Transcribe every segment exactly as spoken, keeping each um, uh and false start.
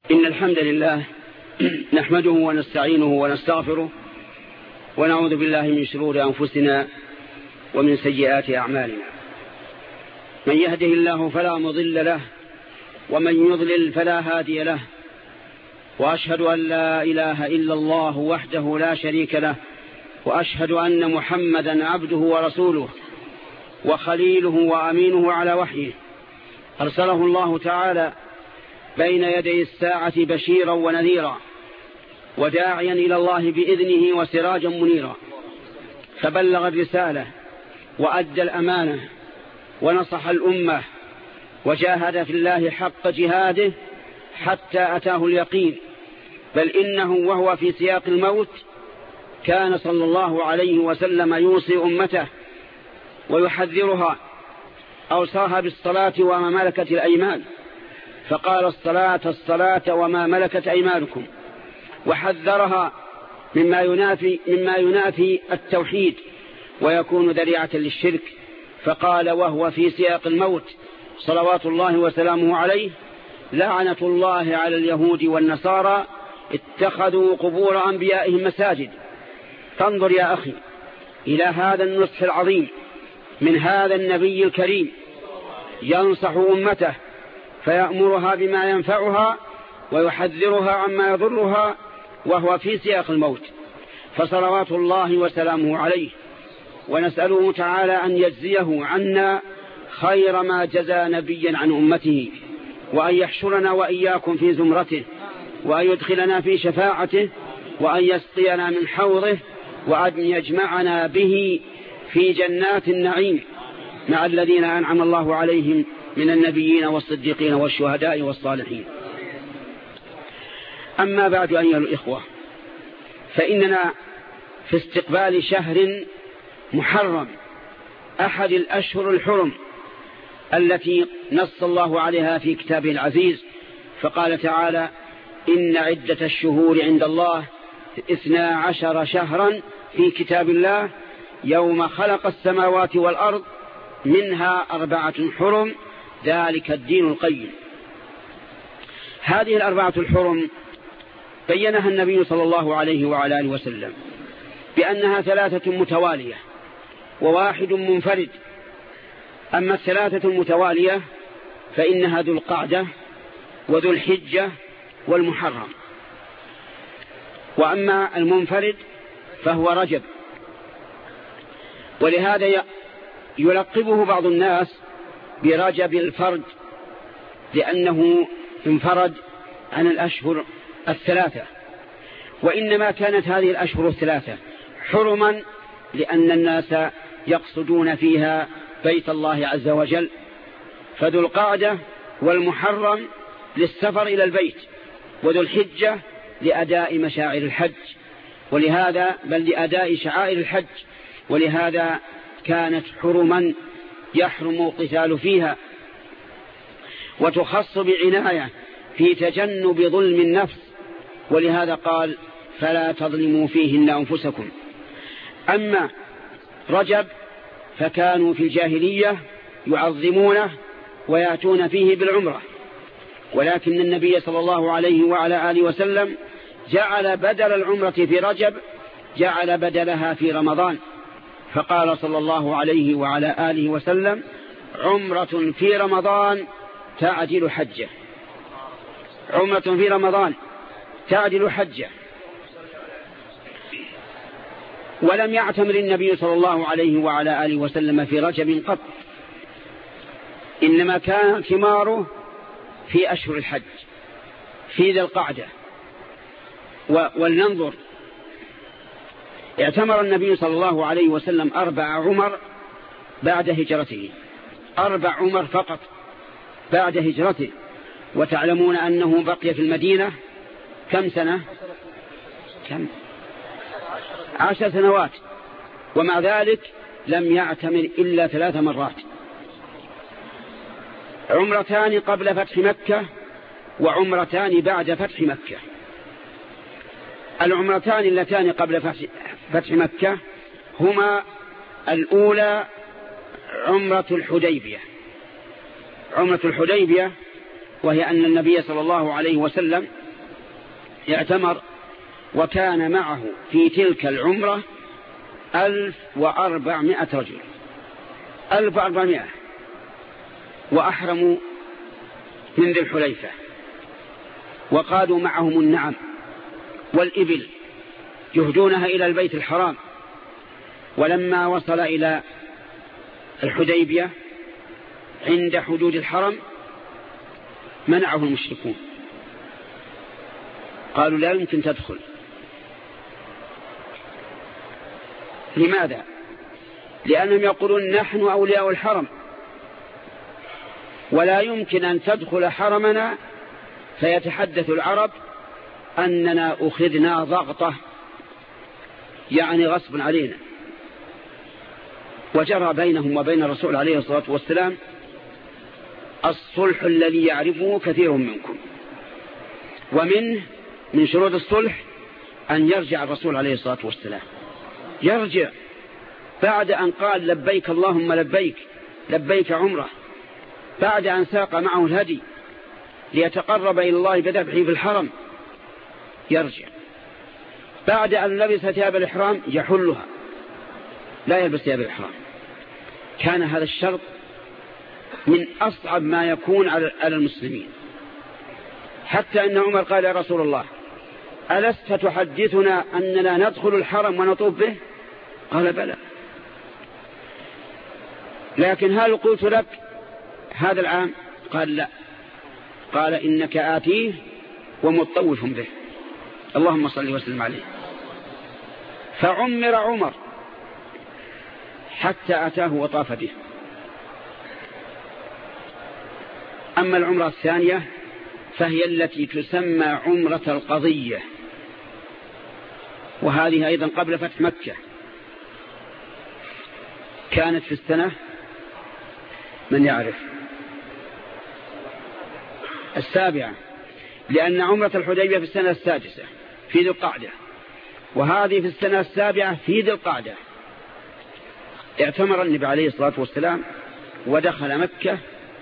إن الحمد لله نحمده ونستعينه ونستغفره ونعوذ بالله من شرور أنفسنا ومن سيئات أعمالنا. من يهده الله فلا مضل له ومن يضلل فلا هادي له، وأشهد أن لا إله إلا الله وحده لا شريك له، وأشهد أن محمدا عبده ورسوله وخليله وأمينه على وحيه، أرسله الله تعالى بين يدي الساعة بشيرا ونذيرا وداعيا إلى الله بإذنه وسراجا منيرا، فبلغ الرسالة وأدى الأمانة ونصح الأمة وجاهد في الله حق جهاده حتى أتاه اليقين. بل إنه وهو في سياق الموت كان صلى الله عليه وسلم يوصي أمته ويحذرها، أوصاها بالصلاة وما ملكت الأيمان، فقال الصلاة الصلاة وما ملكت أيمانكم، وحذرها مما ينافي, مما ينافي التوحيد ويكون ذريعة للشرك، فقال وهو في سياق الموت صلوات الله وسلامه عليه: لعنة الله على اليهود والنصارى اتخذوا قبور أنبيائهم مساجد. فانظر يا أخي إلى هذا النصح العظيم من هذا النبي الكريم، ينصح أمته فيأمرها بما ينفعها ويحذرها عما يضرها وهو في سياق الموت، فصلوات الله وسلامه عليه. ونسأله تعالى أن يجزيه عنا خير ما جزى نبيا عن أمته، وأن يحشرنا وإياكم في زمرته، وأن يدخلنا في شفاعته، وأن يسقينا من حوضه، وأن يجمعنا به في جنات النعيم مع الذين أنعم الله عليهم من النبيين والصديقين والشهداء والصالحين. أما بعد أيها الإخوة، فإننا في استقبال شهر محرم، أحد الأشهر الحرم التي نص الله عليها في كتابه العزيز، فقال تعالى: إن عدة الشهور عند الله اثنا عشر شهرا في كتاب الله يوم خلق السماوات والأرض منها أربعة حرم ذلك الدين القيم. هذه الأربعة الحرم بينها النبي صلى الله عليه وعلى آله وسلم بأنها ثلاثة متوالية وواحد منفرد. أما الثلاثة المتوالية فإنها ذو القعدة وذو الحجة والمحرم، وأما المنفرد فهو رجب. ولهذا يلقبه بعض الناس برجب الفرد، لأنه انفرد عن الأشهر الثلاثة. وإنما كانت هذه الأشهر الثلاثة حرما لأن الناس يقصدون فيها بيت الله عز وجل، فذو القعدة والمحرم للسفر إلى البيت، وذو الحجة لأداء مشاعر الحج، ولهذا بل لأداء شعائر الحج، ولهذا كانت حرما يحرم القتال فيها، وتخص بعناية في تجنب ظلم النفس، ولهذا قال: فلا تظلموا فيهن أنفسكم. أما رجب فكانوا في الجاهلية يعظمونه ويأتون فيه بالعمرة، ولكن النبي صلى الله عليه وعلى آله وسلم جعل بدل العمرة في رجب جعل بدلها في رمضان، فقال صلى الله عليه وعلى آله وسلم: عمرة في رمضان تعدل حجة، عمرة في رمضان تعدل حجة. ولم يعتمر النبي صلى الله عليه وعلى آله وسلم في رجب قط، إنما كان اعتماره في أشهر الحج في ذي القعدة. ولننظر، اعتمر النبي صلى الله عليه وسلم أربع عمر بعد هجرته، أربع عمر فقط بعد هجرته. وتعلمون أنه بقي في المدينة كم سنة؟ كم؟ عشر سنوات، ومع ذلك لم يعتمر إلا ثلاث مرات: عمرتان قبل فتح مكة وعمرتان بعد فتح مكة. العمرتان اللتان قبل فتح مكة هما الأولى عمرة الحديبية. عمرة الحديبية وهي أن النبي صلى الله عليه وسلم اعتمر وكان معه في تلك العمرة ألف وأربعمائة رجل، ألف وأربعمائة، وأحرموا من ذي الحليفة، وقادوا معهم النعم والإبل يهدونها إلى البيت الحرام. ولما وصل إلى الحديبية عند حدود الحرم منعه المشركون، قالوا لا يمكن تدخل. لماذا؟ لأنهم يقولون نحن أولياء الحرم، ولا يمكن أن تدخل حرمنا فيتحدث العرب أننا أخذنا ضغطة، يعني غصب علينا. وجرى بينهم وبين الرسول عليه الصلاة والسلام الصلح الذي يعرفه كثير منكم، ومنه من شروط الصلح أن يرجع الرسول عليه الصلاة والسلام، يرجع بعد أن قال لبيك اللهم لبيك لبيك عمره، بعد أن ساق معه الهدي ليتقرب إلى الله بذبحه في الحرم، يرجع بعد أن لبس ثياب الإحرام يحلها، لا يلبس ثياب الإحرام. كان هذا الشرط من أصعب ما يكون على المسلمين، حتى أن عمر قال يا رسول الله ألست تحدثنا أننا ندخل الحرم ونطوف به؟ قال بلى، لكن هل قلت لك هذا العام؟ قال لا. قال إنك آتيه ومطوف به، اللهم صل وسلم عليه. فعمر عمر حتى أتاه وطاف به. أما العمرة الثانية فهي التي تسمى عمرة القضية، وهذه أيضا قبل فتح مكة، كانت في السنة من يعرف السابعة، لأن عمرة الحديبية في السنة السادسة في ذي القعدة، وهذه في السنة السابعة في ذي القعدة. اعتمر النبي عليه الصلاة والسلام ودخل مكة،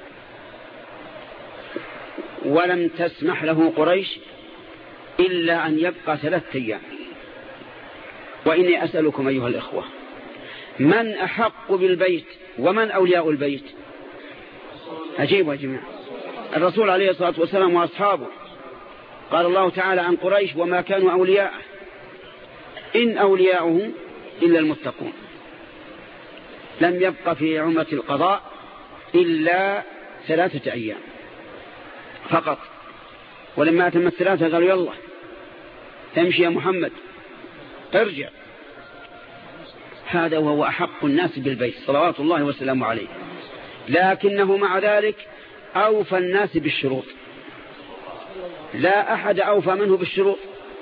ولم تسمح له قريش إلا أن يبقى ثلاثة أيام. وإني أسألكم أيها الإخوة، من أحق بالبيت ومن أولياء البيت؟ أجيبوا يا جماعة. الرسول عليه الصلاة والسلام وأصحابه. قال الله تعالى عن قريش وما كانوا أولياء إن أولياؤه إلا المتقون. لم يبقى في عمرة القضاء إلا ثلاثة أيام فقط، ولما أتم الثلاثة قالوا يلا تمشي يا محمد ارجع. هذا وهو أحق الناس بالبيت صلوات الله وسلامه عليه، لكنه مع ذلك أوفى الناس بالشروط، لا أحد أوفى منه بالشروط.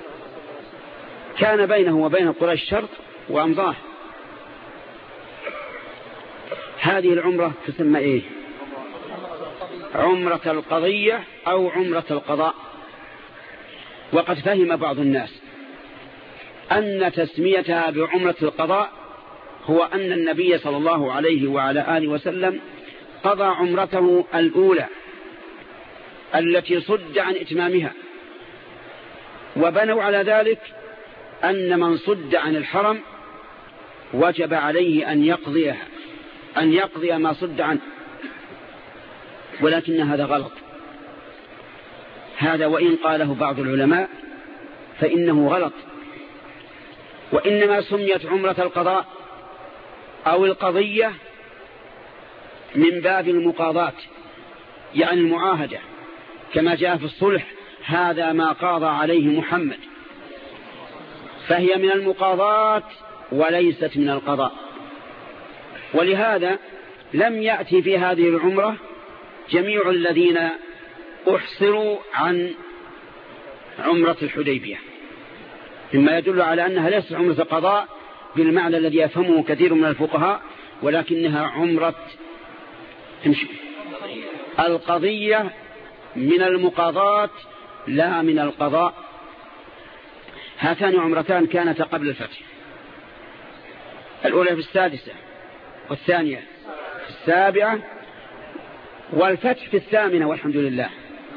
كان بينه وبين قريش شرط وأمضاه. هذه العمرة تسمى إيه؟ عمرة القضية أو عمرة القضاء. وقد فهم بعض الناس أن تسميتها بعمرة القضاء هو أن النبي صلى الله عليه وعلى آله وسلم قضى عمرته الأولى التي صد عن إتمامها، وبنوا على ذلك أن من صد عن الحرم وجب عليه أن يقضيها أن يقضي ما صد عنه، ولكن هذا غلط. هذا وإن قاله بعض العلماء فإنه غلط، وإنما سميت عمرة القضاء أو القضية من باب المقاضاة، يعني المعاهدة، كما جاء في الصلح هذا ما قاضى عليه محمد، فهي من المقاضاة وليست من القضاء. ولهذا لم يأتي في هذه العمرة جميع الذين أحصروا عن عمرة الحديبية، مما يدل على أنها ليست عمرة قضاء بالمعنى الذي يفهمه كثير من الفقهاء، ولكنها عمرة القضية من المقاضاة لا من القضاء. هاتان عمرتان كانتا قبل الفتح، الأولى في السادسة والثانية في السابعة، والفتح في الثامنة والحمد لله.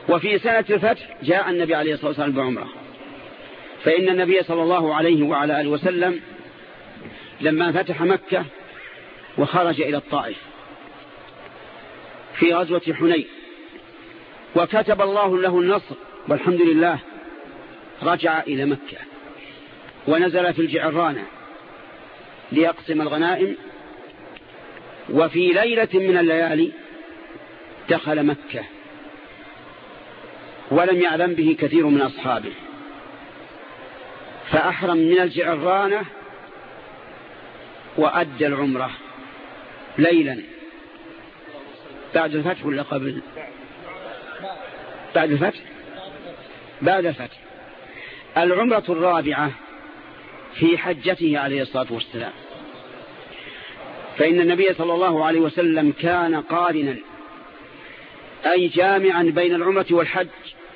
وفي سنة الفتح جاء النبي عليه الصلاة والسلام بعمره، فإن النبي صلى الله عليه وعلى آله وسلم لما فتح مكة وخرج إلى الطائف في غزوة حنين وكتب الله له النصر والحمد لله، رجع إلى مكة ونزل في الجعرانة ليقسم الغنائم، وفي ليلة من الليالي دخل مكة ولم يعلم به كثير من أصحابه، فأحرم من الجعرانة وأدى العمرة ليلا بعد الفتح ولا قبل؟ بعد الفتح بعد الفتح العمرة الرابعة في حجته عليه الصلاة والسلام، فإن النبي صلى الله عليه وسلم كان قارنا أي جامعا بين العمرة والحج،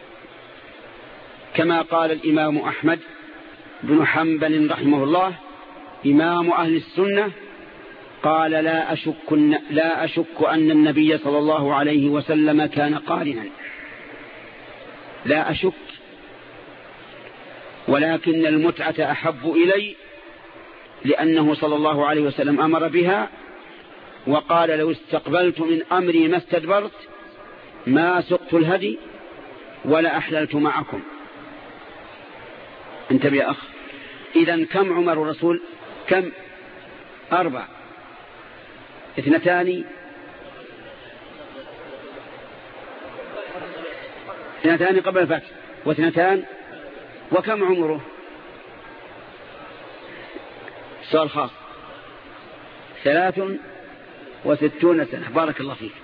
كما قال الإمام أحمد بن حنبل رحمه الله إمام أهل السنة، قال لا أشك, لا أشك أن النبي صلى الله عليه وسلم كان قارنا، لا أشك، ولكن المتعة أحب إلي، لأنه صلى الله عليه وسلم أمر بها وقال لو استقبلت من أمري ما استدبرت ما سقت الهدي ولا أحللت معكم. انتبه يا أخ، إذن كم عمر الرسول؟ كم؟ أربع، اثنتان اثنتان قبل الفتح واثنتان، وكم عمره؟ سؤال خاص، ثلاث وستون سنة. بارك الله فيك.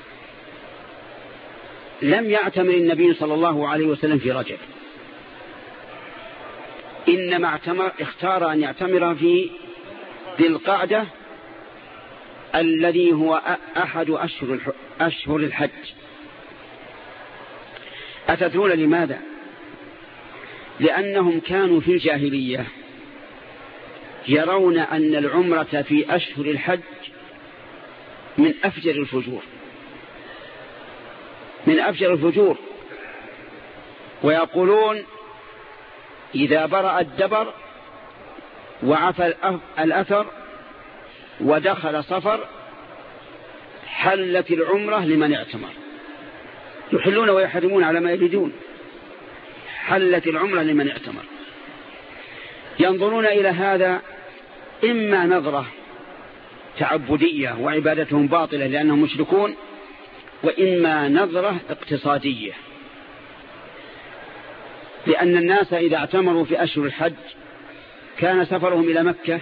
لم يعتمر النبي صلى الله عليه وسلم في رجب، إنما اعتمر اختار أن يعتمر في ذي القعدة الذي هو أحد أشهر أشهر الحج. أتدرون لماذا؟ لأنهم كانوا في الجاهلية يرون أن العمرة في أشهر الحج من أفجر الفجور، من أفجر الفجور، ويقولون إذا برأ الدبر وعفى الأثر ودخل صفر حلت العمرة لمن اعتمر، يحلون ويحرمون على ما يريدون، حلت العمرة لمن اعتمر. ينظرون إلى هذا إما نظرة تعبدية وعبادتهم باطلة لأنهم مشركون، وإما نظرة اقتصادية، لأن الناس إذا اعتمروا في أشهر الحج كان سفرهم إلى مكة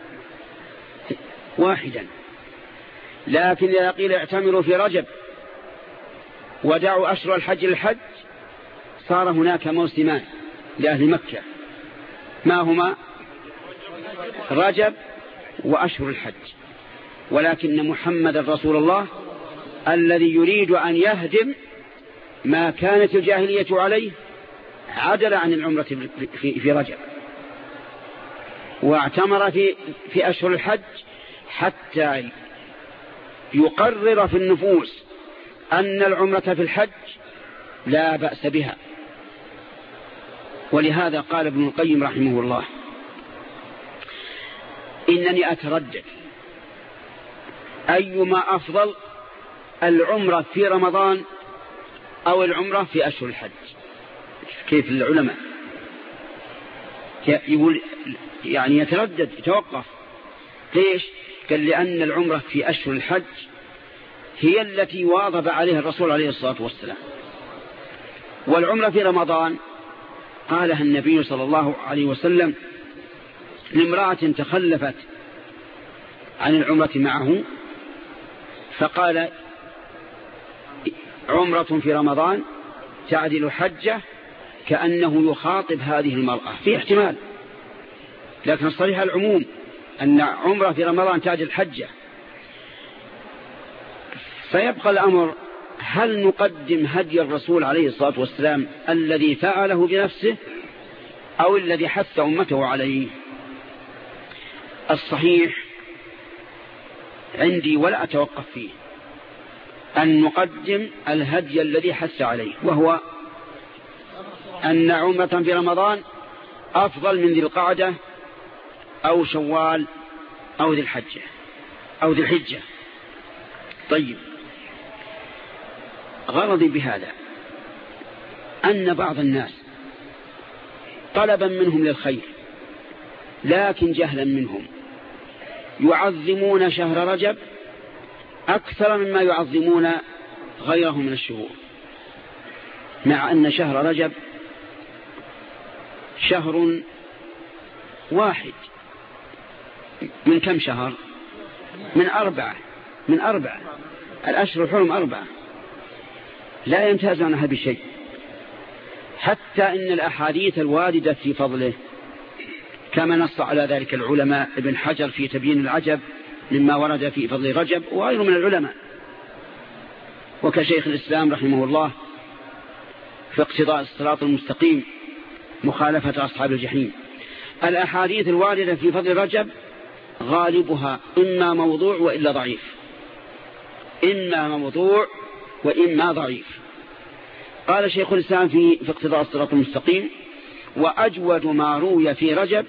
واحدا، لكن إذا قيل اعتمروا في رجب ودعوا أشهر الحج للحج صار هناك موسمان لأهل مكة، ما هما؟ رجب وأشهر الحج. ولكن محمد رسول الله الذي يريد أن يهدم ما كانت الجاهلية عليه عدل عن العمرة في رجب واعتمر في في أشهر الحج حتى يقرر في النفوس أن العمرة في الحج لا بأس بها. ولهذا قال ابن القيم رحمه الله إنني أتردد أيما أفضل، العمرة في رمضان أو العمرة في أشهر الحج. كيف العلماء يقول يعني يتردد يتوقف، ليش؟ قال لأن العمرة في أشهر الحج هي التي واظب عليها الرسول عليه الصلاة والسلام، والعمرة في رمضان قالها النبي صلى الله عليه وسلم لامرأة تخلفت عن العمرة معه، فقال عمرة في رمضان تعدل حجة، كأنه يخاطب هذه المرأة في احتمال، لكن الصريح العموم أن عمرة في رمضان تعدل حجة. فيبقى الأمر هل نقدم هدي الرسول عليه الصلاة والسلام الذي فعله بنفسه أو الذي حث أمته عليه؟ الصحيح عندي ولا أتوقف فيه أن نقدم الهدي الذي حث عليه، وهو أن عمرة في رمضان أفضل من ذي القعدة أو شوال أو ذي الحجة أو ذي الحجة. طيب، غرضي بهذا أن بعض الناس طلبا منهم للخير لكن جهلا منهم يعظمون شهر رجب أكثر مما يعظمون غيره من الشهور، مع أن شهر رجب شهر واحد من كم شهر؟ من أربعة من أربعة الأشهر الحرم أربعة، لا يمتاز عنها بشيء، حتى إن الأحاديث الواردة في فضله كما نص على ذلك العلماء ابن حجر في تبيين العجب مما ورد في فضل رجب وغيره من العلماء، وكشيخ الإسلام رحمه الله في اقتضاء الصراط المستقيم مخالفة أصحاب الجحيم. الأحاديث الواردة في فضل رجب غالبها إما موضوع وإلا ضعيف، إما موضوع وإما ضعيف. قال شيخ الإسلام في, في اقتضاء الصراط المستقيم: وأجود ما روي في رجب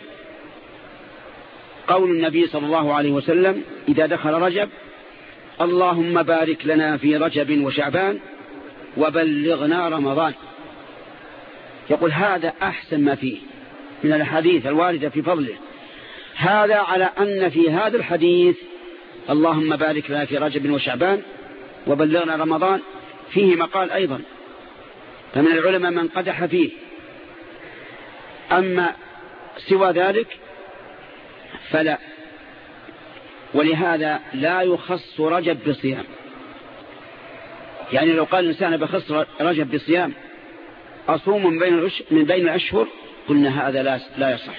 قول النبي صلى الله عليه وسلم إذا دخل رجب: اللهم بارك لنا في رجب وشعبان وبلغنا رمضان. يقول هذا أحسن ما فيه من الحديث الواردة في فضله. هذا على أن في هذا الحديث اللهم بارك لنا في رجب وشعبان وبلغنا رمضان فيه مقال أيضا، فمن العلماء من قدح فيه. أما سوى ذلك فلا، ولهذا لا يخص رجب بصيام. يعني لو قال الإنسان بخص رجب بصيام أصوم من بين من بين الأشهر قلنا هذا لا لا يصح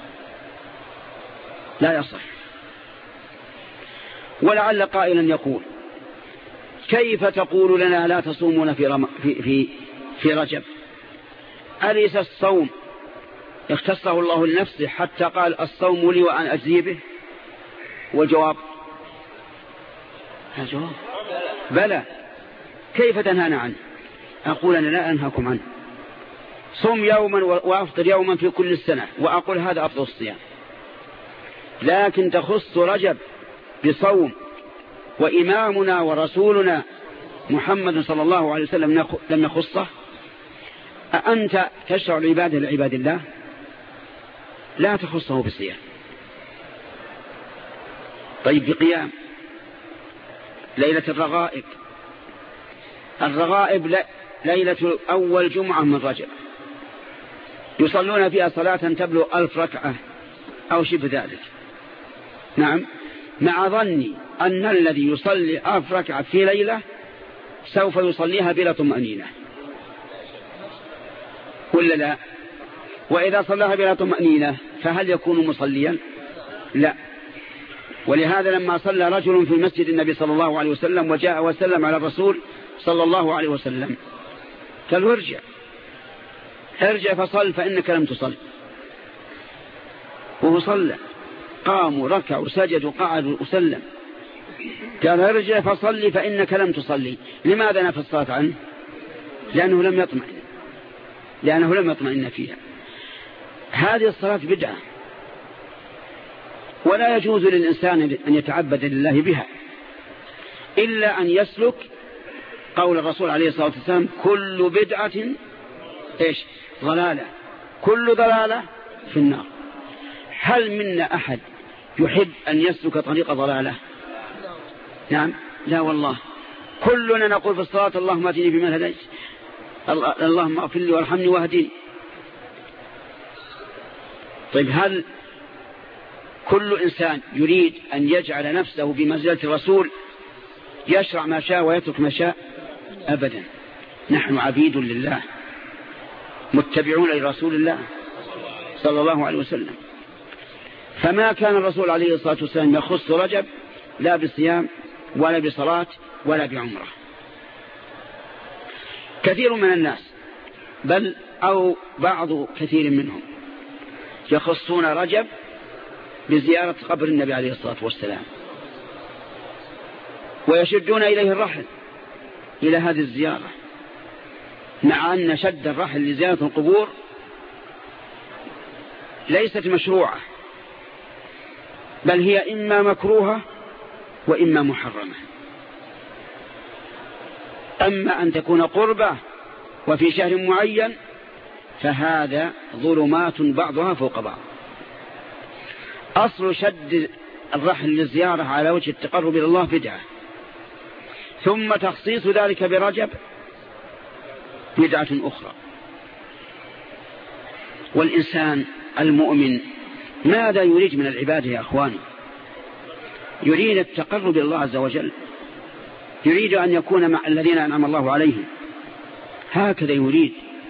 لا يصح. ولعل قائلا يقول: كيف تقول لنا لا تصومون في رم... في في في رجب؟ أليس الصوم اختصه الله لنفسه حتى قال الصوم لي وأن أجزي به؟ والجواب الجواب بلى. كيف تنهانا عنه؟ أقول أنا لا أنهاكم عنه. صم يوما وأفطر يوما في كل السنة، وأقول هذا أفضل الصيام. لكن تخص رجب بصوم وإمامنا ورسولنا محمد صلى الله عليه وسلم لم يخصه؟ أأنت تشرع العبادة لعباد الله؟ لا تخصه بصيام. طيب، بقيام ليلة الرغائب. الرغائب ليلة أول جمعة من رجب يصلون فيها صلاة تبلغ ألف ركعة أو شبه ذلك. نعم، مع ظني أن الذي يصلي ألف ركعة في ليلة سوف يصليها بلا طمأنينة، ولا لا؟ وإذا صلاها بلا طمأنينة فهل يكون مصليا؟ لا. ولهذا لما صلى رجل في مسجد النبي صلى الله عليه وسلم وجاء وسلم على الرسول صلى الله عليه وسلم قال: ارجع ارجع فصل فإنك لم تصل. وهو صلى، قاموا ركعوا سجدوا قعدوا وسلم. قال: ارجع فصل فإنك لم تصلي. لماذا نفى الصلاة عنه؟ لأنه لم يطمئن لأنه لم يطمئن فيها. هذه الصلاة بدعة، ولا يجوز للإنسان أن يتعبد لله بها إلا أن يسلك قول الرسول عليه الصلاة والسلام: كل بدعة إيش؟ ضلالة، كل ضلالة في النار. هل منا أحد يحب أن يسلك طريق ضلالة؟ نعم، لا والله. كلنا نقول في الصلاة: اللهم اهدني فيمن هديت، اللهم اغفر لي وارحمني واهدني. طيب، هل كل إنسان يريد أن يجعل نفسه بمنزلة الرسول يشرع ما شاء ويترك ما شاء؟ أبدا. نحن عبيد لله متبعون لرسول الله صلى الله عليه وسلم. فما كان الرسول عليه الصلاة والسلام يخص رجب لا بصيام ولا بصلاة ولا بعمرة. كثير من الناس بل أو بعض كثير منهم يخصون رجب بزيارة قبر النبي عليه الصلاة والسلام ويشدون إليه الرحل إلى هذه الزيارة، مع أن شد الرحل لزيارة القبور ليست مشروعة، بل هي إما مكروهة وإما محرمة. أما أن تكون قربة وفي شهر معين فهذا ظلمات بعضها فوق بعض. أصل شد الرحل للزيارة على وجه التقرب إلى الله بدعة، ثم تخصيص ذلك برجب بدعة أخرى. والإنسان المؤمن ماذا يريد من العبادة يا أخواني؟ يريد التقرب إلى الله عز وجل، يريد أن يكون مع الذين أنعم الله عليهم، هكذا يريد.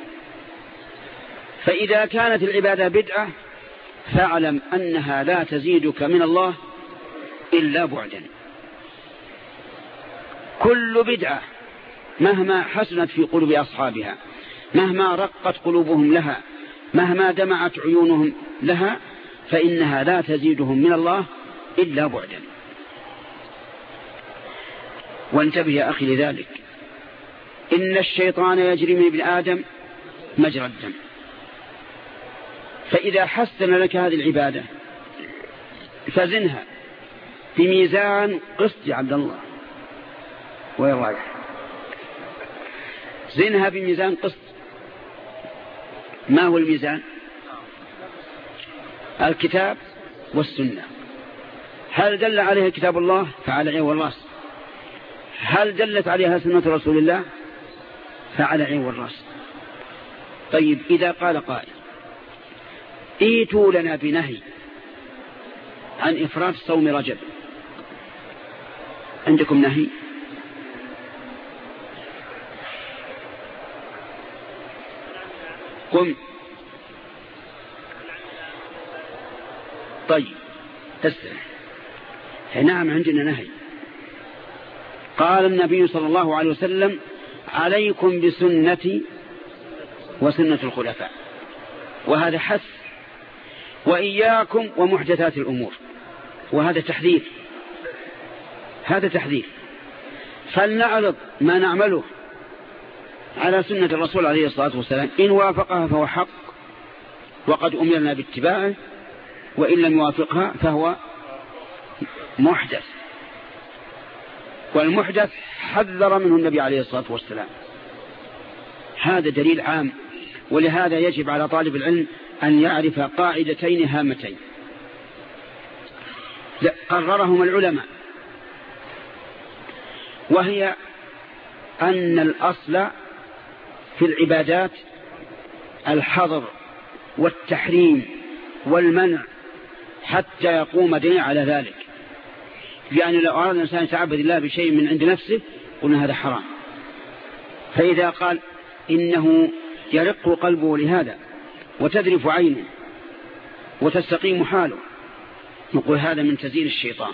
فإذا كانت العبادة بدعة فاعلم أنها لا تزيدك من الله إلا بعدا. كل بدعة مهما حسنت في قلوب أصحابها، مهما رقت قلوبهم لها، مهما دمعت عيونهم لها، فإنها لا تزيدهم من الله إلا بعدا. وانتبه يا أخي لذلك، إن الشيطان يجري من ابن آدم مجرى الدم. فإذا حسن لك هذه العبادة فزنها بميزان قسط يا عبد الله، وين رايح؟ زنها بميزان قسط. ما هو الميزان؟ الكتاب والسنة. هل دل عليها كتاب الله فعلى عين والراس، هل دلت عليها سنة رسول الله فعلى عين والراس. طيب إذا قال قائل ايتوا لنا بنهي عن إفراد صوم رجب، عندكم نهي؟ قم. طيب تسرح. نعم عندنا نهي. قال النبي صلى الله عليه وسلم عليكم بسنتي وسنة الخلفاء، وهذا حث، وإياكم ومحدثات الأمور، وهذا تحذير، هذا تحذير. فلنعرض ما نعمله على سنة الرسول عليه الصلاة والسلام، إن وافقها فهو حق وقد أمرنا باتباعه، وإن لم يوافقها فهو محدث. والمحدث حذر منه النبي عليه الصلاة والسلام. هذا دليل عام، ولهذا يجب على طالب العلم أن يعرف قاعدتين هامتين قررهما العلماء، وهي أن الأصل في العبادات الحظر والتحريم والمنع حتى يقوم دين على ذلك. يعني لو أراد الإنسان يتعبد الله بشيء من عند نفسه قلنا هذا حرام. فإذا قال إنه يرق قلبه لهذا وتذرف عينه وتستقيم حاله نقول هذا من تزيين الشيطان،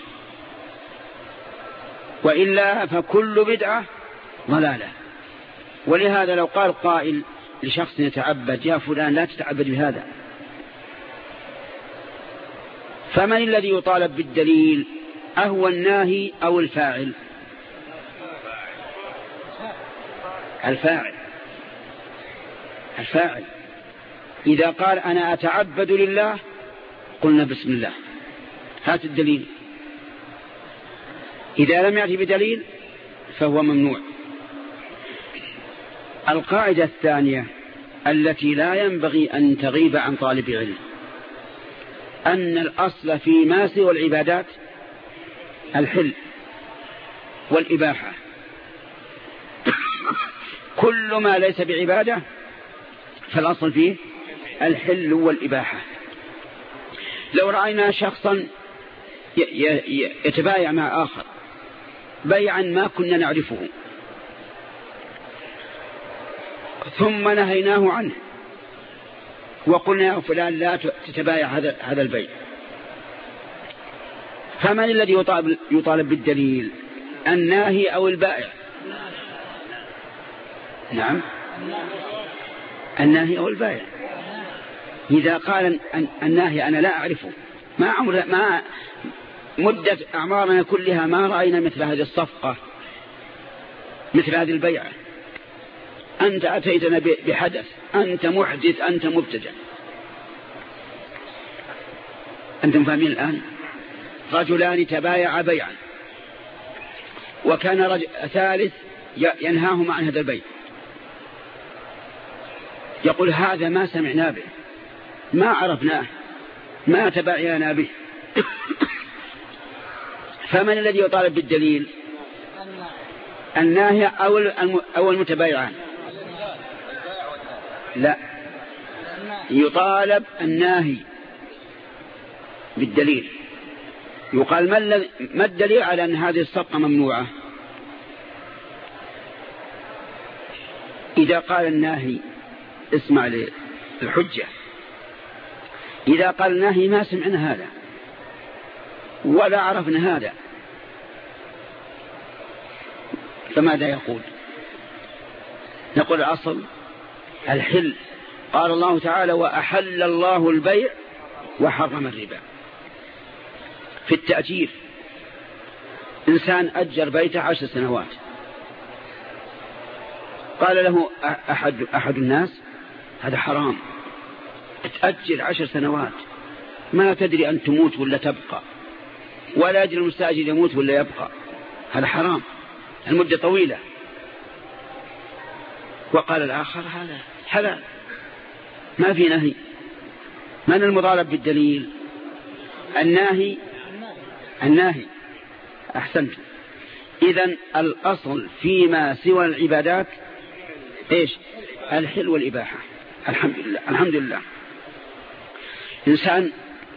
وإلا فكل بدعة ضلالة. ولهذا لو قال قائل لشخص يتعبد يا فلان لا تتعبد بهذا، فمن الذي يطالب بالدليل؟ أهو الناهي أو الفاعل؟ الفاعل. الفاعل إذا قال أنا أتعبد لله قلنا بسم الله، هات الدليل. إذا لم يأتي بدليل فهو ممنوع. القاعدة الثانية التي لا ينبغي أن تغيب عن طالب علم أن الأصل في ما سوى العبادات الحل والإباحة. كل ما ليس بعبادة فالأصل فيه الحل والإباحة. لو رأينا شخصا يتبايع مع آخر بيعا ما كنا نعرفه ثم نهيناه عنه وقلنا يا فلان لا تتبايع هذا هذا البيع، فمن الذي يطالب, يطالب بالدليل؟ الناهي أو البائع؟ نعم الناهي أو البائع. إذا قال الناهي أنا لا أعرفه، ما عمر ما مدة أعمارنا كلها ما رأينا مثل هذه الصفقة، مثل هذه البيعة. أنت أتيتنا بحدث، أنت محدث، أنت مبتدع. أنتم فاهمين الآن؟ رجلان تبايعا بيعا، وكان رجل ثالث ينهاهما عن هذا البيع، يقول هذا ما سمعنا به، ما عرفناه، ما تبايعنا به. فمن الذي يطالب بالدليل؟ الناهي أو المتبايعان؟ لا، يطالب الناهي بالدليل. يقال ما الدليل على أن هذه الصفقة ممنوعة؟ إذا قال الناهي، اسمع للحجة، إذا قال الناهي ما سمعنا هذا ولا عرفنا هذا، فماذا يقول؟ نقول الأصل الحل. قال الله تعالى وأحل الله البيع وحرم الربا. في التأجير، إنسان أجر بيته عشر سنوات، قال له أحد, أحد الناس هذا حرام، تأجر عشر سنوات ما تدري أن تموت ولا تبقى، ولا يدري المستأجر يموت ولا يبقى، هذا حرام، المدة طويلة. وقال الآخر هذا حلال، ما في نهي. من المطالب بالدليل؟ الناهي. الناهي. أحسنت. إذن الأصل فيما سوى العبادات إيش؟ الحل والإباحة. الحمد لله. الحمد لله. إنسان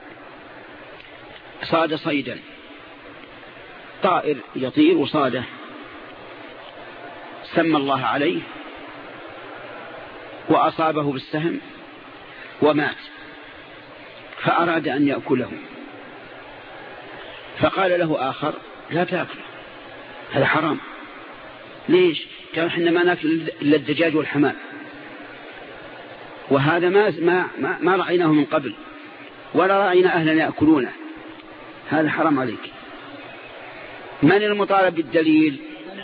صاد صيدا، طائر يطير وصاده، سمى الله عليه وأصابه بالسهم ومات، فأراد أن يأكله، فقال له آخر لا تأكله، هذا حرام. ليش؟ قال إحنا ما نأكل إلا الدجاج والحمام، وهذا ما, ما, ما, ما رأيناه من قبل ولا رأينا أهلا يأكلونه، هذا حرام عليك. من المطالب بالدليل؟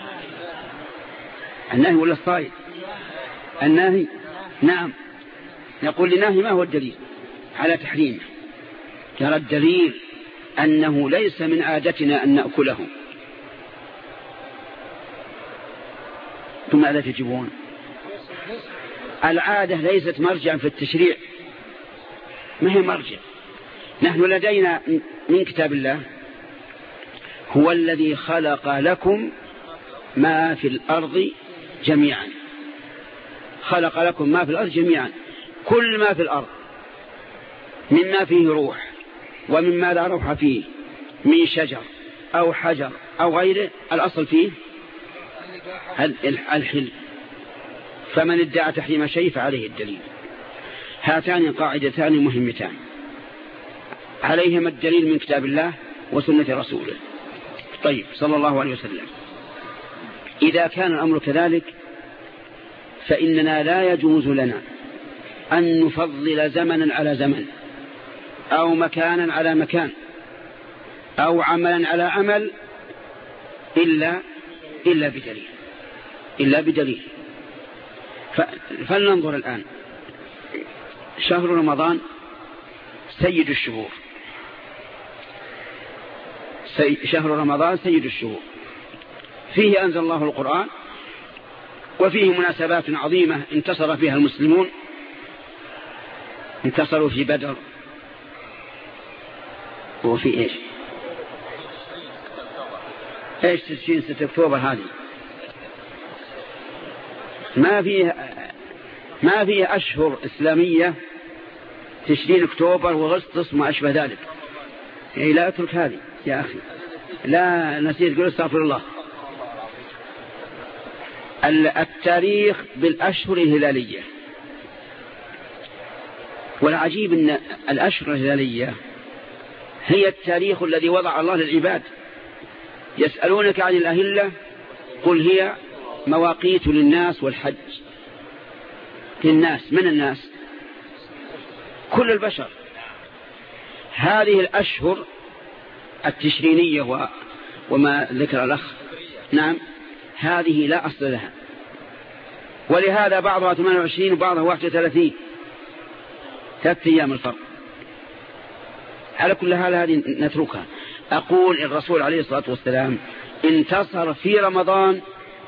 النهي ولا الصيد؟ النهي. نعم. نقول لنهي ما هو الدليل على تحريمه؟ ترى الدليل أنه ليس من عادتنا أن نأكله. ثم ماذا تجيبون؟ العادة ليست مرجعا في التشريع، ما هي مرجع. نحن لدينا من كتاب الله هو الذي خلق لكم ما في الأرض جميعا، خلق لكم ما في الأرض جميعا، كل ما في الأرض مما فيه روح ومما لا روح فيه، من شجر أو حجر أو غيره، الأصل فيه الحل. فمن ادعى تحريم شيء فعليه الدليل. هاتان قاعدتان مهمتان عليهما الدليل من كتاب الله وسنة رسوله طيب صلى الله عليه وسلم. إذا كان الأمر كذلك فإننا لا يجوز لنا أن نفضل زمنا على زمن، أو مكانا على مكان، أو عملا على عمل، إلا إلا بدليل إلا بدليل. فلننظر الآن. شهر رمضان سيد الشهور، سي... شهر رمضان سيد الشهور، فيه أنزل الله القرآن، وفيه مناسبات عظيمة انتصر فيها المسلمون، انتصروا في بدر، وفي إيش إيش تسعين ستة أكتوبر. هذه ما فيه ما فيه أشهر إسلامية تشرين أكتوبر وأغسطس وما أشبه ذلك. يعني لا أترك هذه يا أخي، لا نسيت قول استغفر الله. التاريخ بالأشهر الهلالية، والعجيب أن الأشهر الهلالية هي التاريخ الذي وضع الله للعباد. يسألونك عن الأهلة قل هي مواقيت للناس والحج. للناس، من الناس؟ كل البشر. هذه الأشهر التشرينية وما ذكر الأخ، نعم، هذه لا أصل لها، ولهذا بعضها ثمانية وعشرين وبعضها واحد وثلاثين، ثلاثة أيام الفرق. على كل حال هذه نتركها. أقول الرسول عليه الصلاة والسلام انتصر في رمضان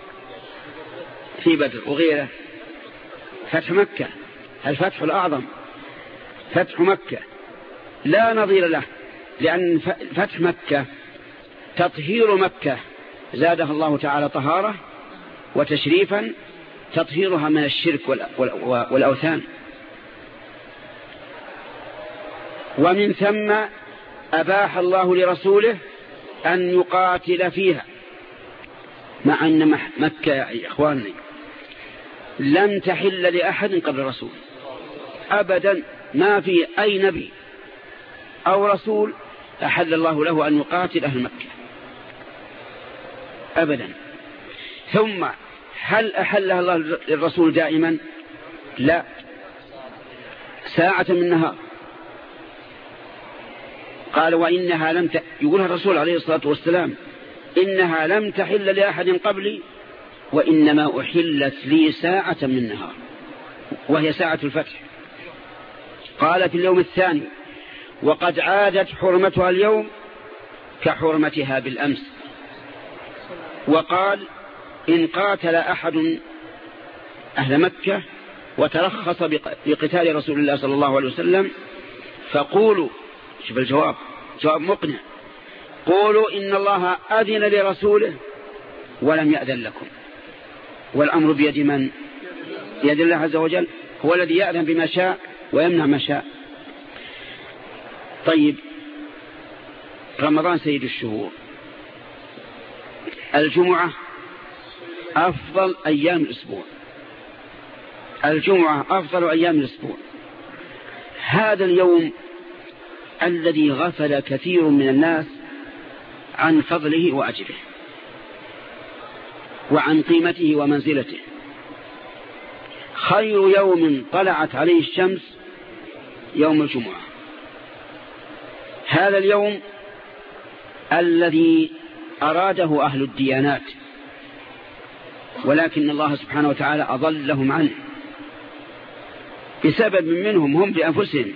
في بدر وغيره. فتح مكة الفتح الأعظم، فتح مكة لا نظير له، لأن فتح مكة تطهير مكة زادها الله تعالى طهارة وتشريفا، تطهيرها من الشرك والأوثان، ومن ثم أباح الله لرسوله أن يقاتل فيها، مع أن مكة يا إخواني لم تحل لأحد قبل الرسول أبدا. ما في أي نبي أو رسول أحل الله له أن يقاتل أهل مكة أبدا. ثم هل أحلها الله للرسول دائما؟ لا، ساعة من نهار. قال وإنها لم ت... يقولها الرسول عليه الصلاة والسلام إنها لم تحل لأحد قبلي وإنما أحلت لي ساعة من نهار، وهي ساعة الفتح. قال في اليوم الثاني وقد عادت حرمتها اليوم كحرمتها بالأمس. وقال إن قاتل أحد أهل مكة وترخص بقتال رسول الله صلى الله عليه وسلم فقولوا، شوف الجواب جواب مقنع، قولوا إن الله أذن لرسوله ولم يأذن لكم، والأمر بيد من؟ بيد الله عز وجل، هو الذي يأذن بما شاء ويمنع ما شاء. طيب رمضان سيد الشهور، الجمعة أفضل أيام الأسبوع، الجمعة أفضل أيام الأسبوع. هذا اليوم الذي غفل كثير من الناس عن فضله وأجره وعن قيمته ومنزلته. خير يوم طلعت عليه الشمس يوم الجمعة، هذا اليوم الذي أراده أهل الديانات، ولكن الله سبحانه وتعالى أضلهم عنه بسبب منهم هم بأنفسهم.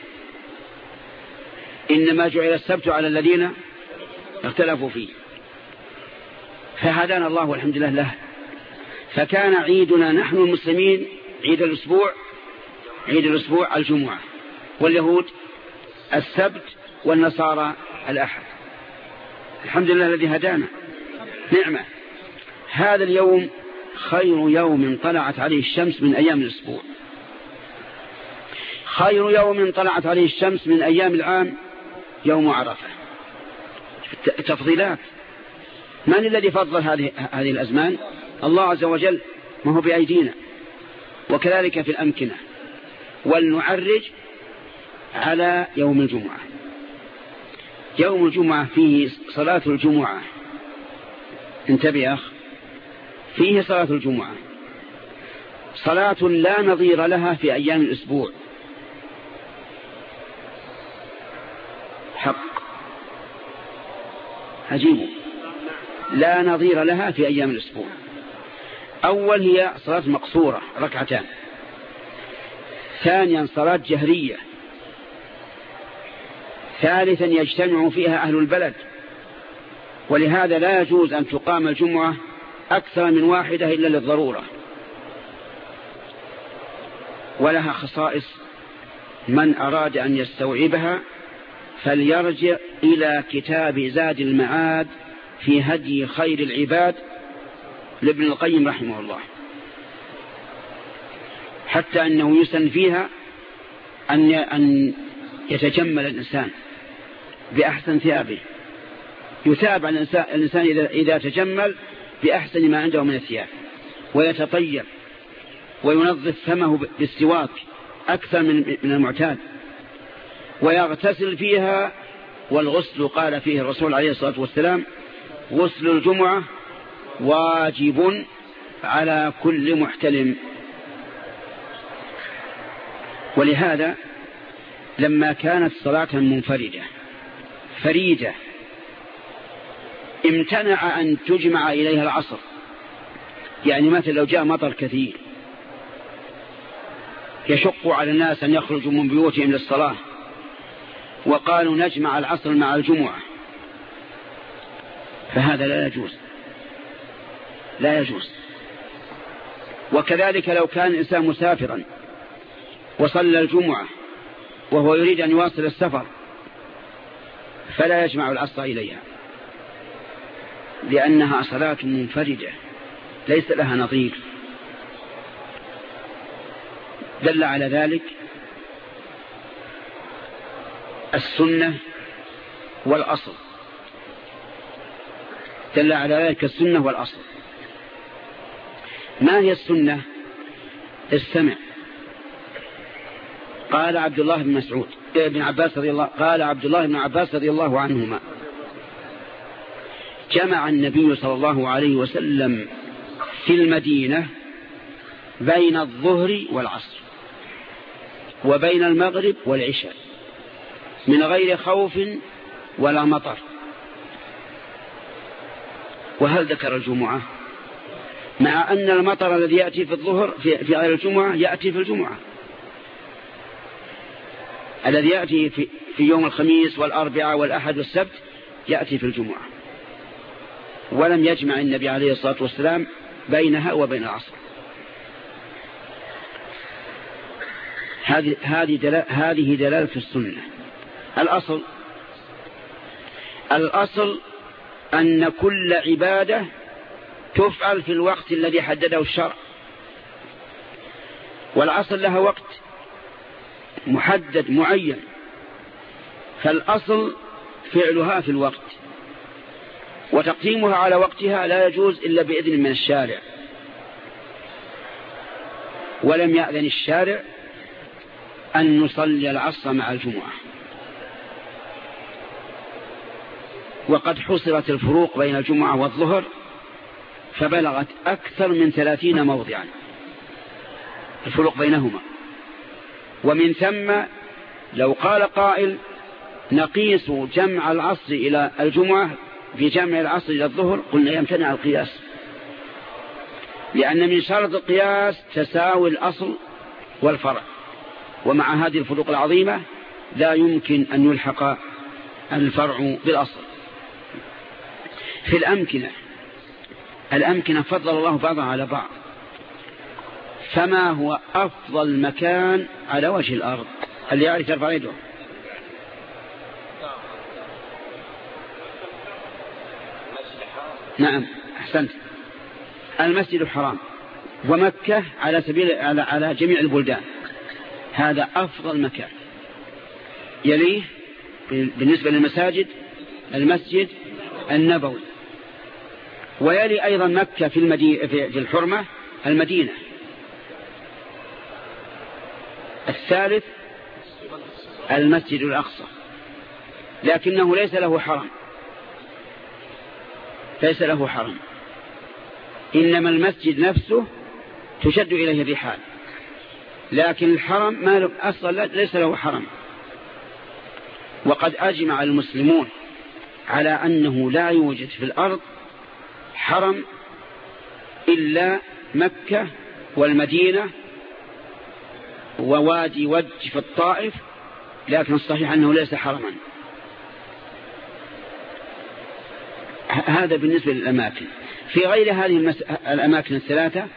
إنما جعل السبت على الذين اختلفوا فيه، فهدانا الله والحمد لله له. فكان عيدنا نحن المسلمين عيد الأسبوع، عيد الأسبوع الجمعة، واليهود السبت، والنصارى الأحد. الحمد لله الذي هدانا، نعمة. هذا اليوم خير يوم طلعت عليه الشمس من أيام الأسبوع، خير يوم طلعت عليه الشمس من أيام العام يوم عرفة. تفضيلات، من الذي فضل هذه هذه الأزمان؟ الله عز وجل، ما هو بأيدينا. وكذلك في الأمكنة. ولنعرج على يوم الجمعة. يوم الجمعة فيه صلاة الجمعة، انتبه يا أخ، فيه صلاة الجمعة، صلاة لا نظير لها في أيام الأسبوع، حق عجيب، لا نظير لها في أيام الأسبوع. أول هي صلاة مقصورة ركعتان، ثانيا صلاة جهرية، ثالثا يجتمع فيها أهل البلد، ولهذا لا يجوز أن تقام الجمعة أكثر من واحدة إلا للضرورة. ولها خصائص، من أراد أن يستوعبها فليرجع إلى كتاب زاد المعاد في هدي خير العباد لابن القيم رحمه الله، حتى أنه يسن فيها أن يتجمل الإنسان بأحسن ثيابه، يتابع الإنسان إذا تجمل بأحسن ما عنده من الثياب، ويتطيب وينظف فمه بالسواك أكثر من المعتاد، ويغتسل فيها. والغسل قال فيه الرسول عليه الصلاة والسلام غسل الجمعة واجب على كل محتلم. ولهذا لما كانت صلاة منفردة فريدة امتنع أن تجمع إليها العصر يعني مثل لو جاء مطر كثير يشق على الناس أن يخرجوا من بيوتهم للصلاة وقالوا نجمع العصر مع الجمعة، فهذا لا يجوز، لا يجوز. وكذلك لو كان الإنسان مسافرا وصلى الجمعة وهو يريد أن يواصل السفر فلا يجمع العصر إليها، لأنها صلاة منفردة ليس لها نظير. دل على ذلك السنة والأصل، دل على ذلك السنة والأصل. ما هي السنة؟ استمع. قال عبد الله بن مسعود ابن عباس رضي الله قال عبد الله بن عباس رضي الله عنهما: جمع النبي صلى الله عليه وسلم في المدينة بين الظهر والعصر وبين المغرب والعشاء من غير خوف ولا مطر. وهل ذكر الجمعة؟ مع أن المطر الذي يأتي في الظهر في, في غير الجمعة يأتي في الجمعة، الذي يأتي في, في يوم الخميس والأربعاء والأحد والسبت يأتي في الجمعة، ولم يجمع النبي عليه الصلاة والسلام بينها وبين العصر. هذه هذه دلالة السنة. الأصل الأصل أن كل عبادة تفعل في الوقت الذي حدده الشرع، والعصر لها وقت محدد معين، فالأصل فعلها في الوقت، وتقديمها على وقتها لا يجوز إلا بإذن من الشارع، ولم يأذن الشارع أن نصلي العصر مع الجمعة. وقد حصرت الفروق بين الجمعة والظهر فبلغت أكثر من ثلاثين موضعا الفروق بينهما. ومن ثم لو قال قائل نقيس جمع العصر إلى الجمعة بجمع العصر إلى الظهر، قلنا يمتنع القياس، لأن من شرط القياس تساوي الأصل والفرع، ومع هذه الفروق العظيمة لا يمكن أن يلحق الفرع بالأصل. في الأمكنة الأمكنة فضل الله بعضها على بعض، فما هو أفضل مكان على وجه الأرض؟ اللي يعرف يرفع يده. نعم أحسنت، المسجد الحرام ومكة على سبيل على, على جميع البلدان، هذا أفضل مكان. يليه بالنسبة للمساجد المسجد النبوي، ويلي أيضا مكة في المدينة في الحرمة المدينة. الثالث المسجد الأقصى، لكنه ليس له حرم، ليس له حرم، إنما المسجد نفسه تشد إليه الرحال، لكن الحرم ما له أصلا ليس له حرم. وقد أجمع المسلمون على أنه لا يوجد في الأرض حرم إلا مكة والمدينة ووادي وج في الطائف، لكن الصحيح أنه ليس حرما. هذا بالنسبة للأماكن. في غير هذه الأماكن الثلاثة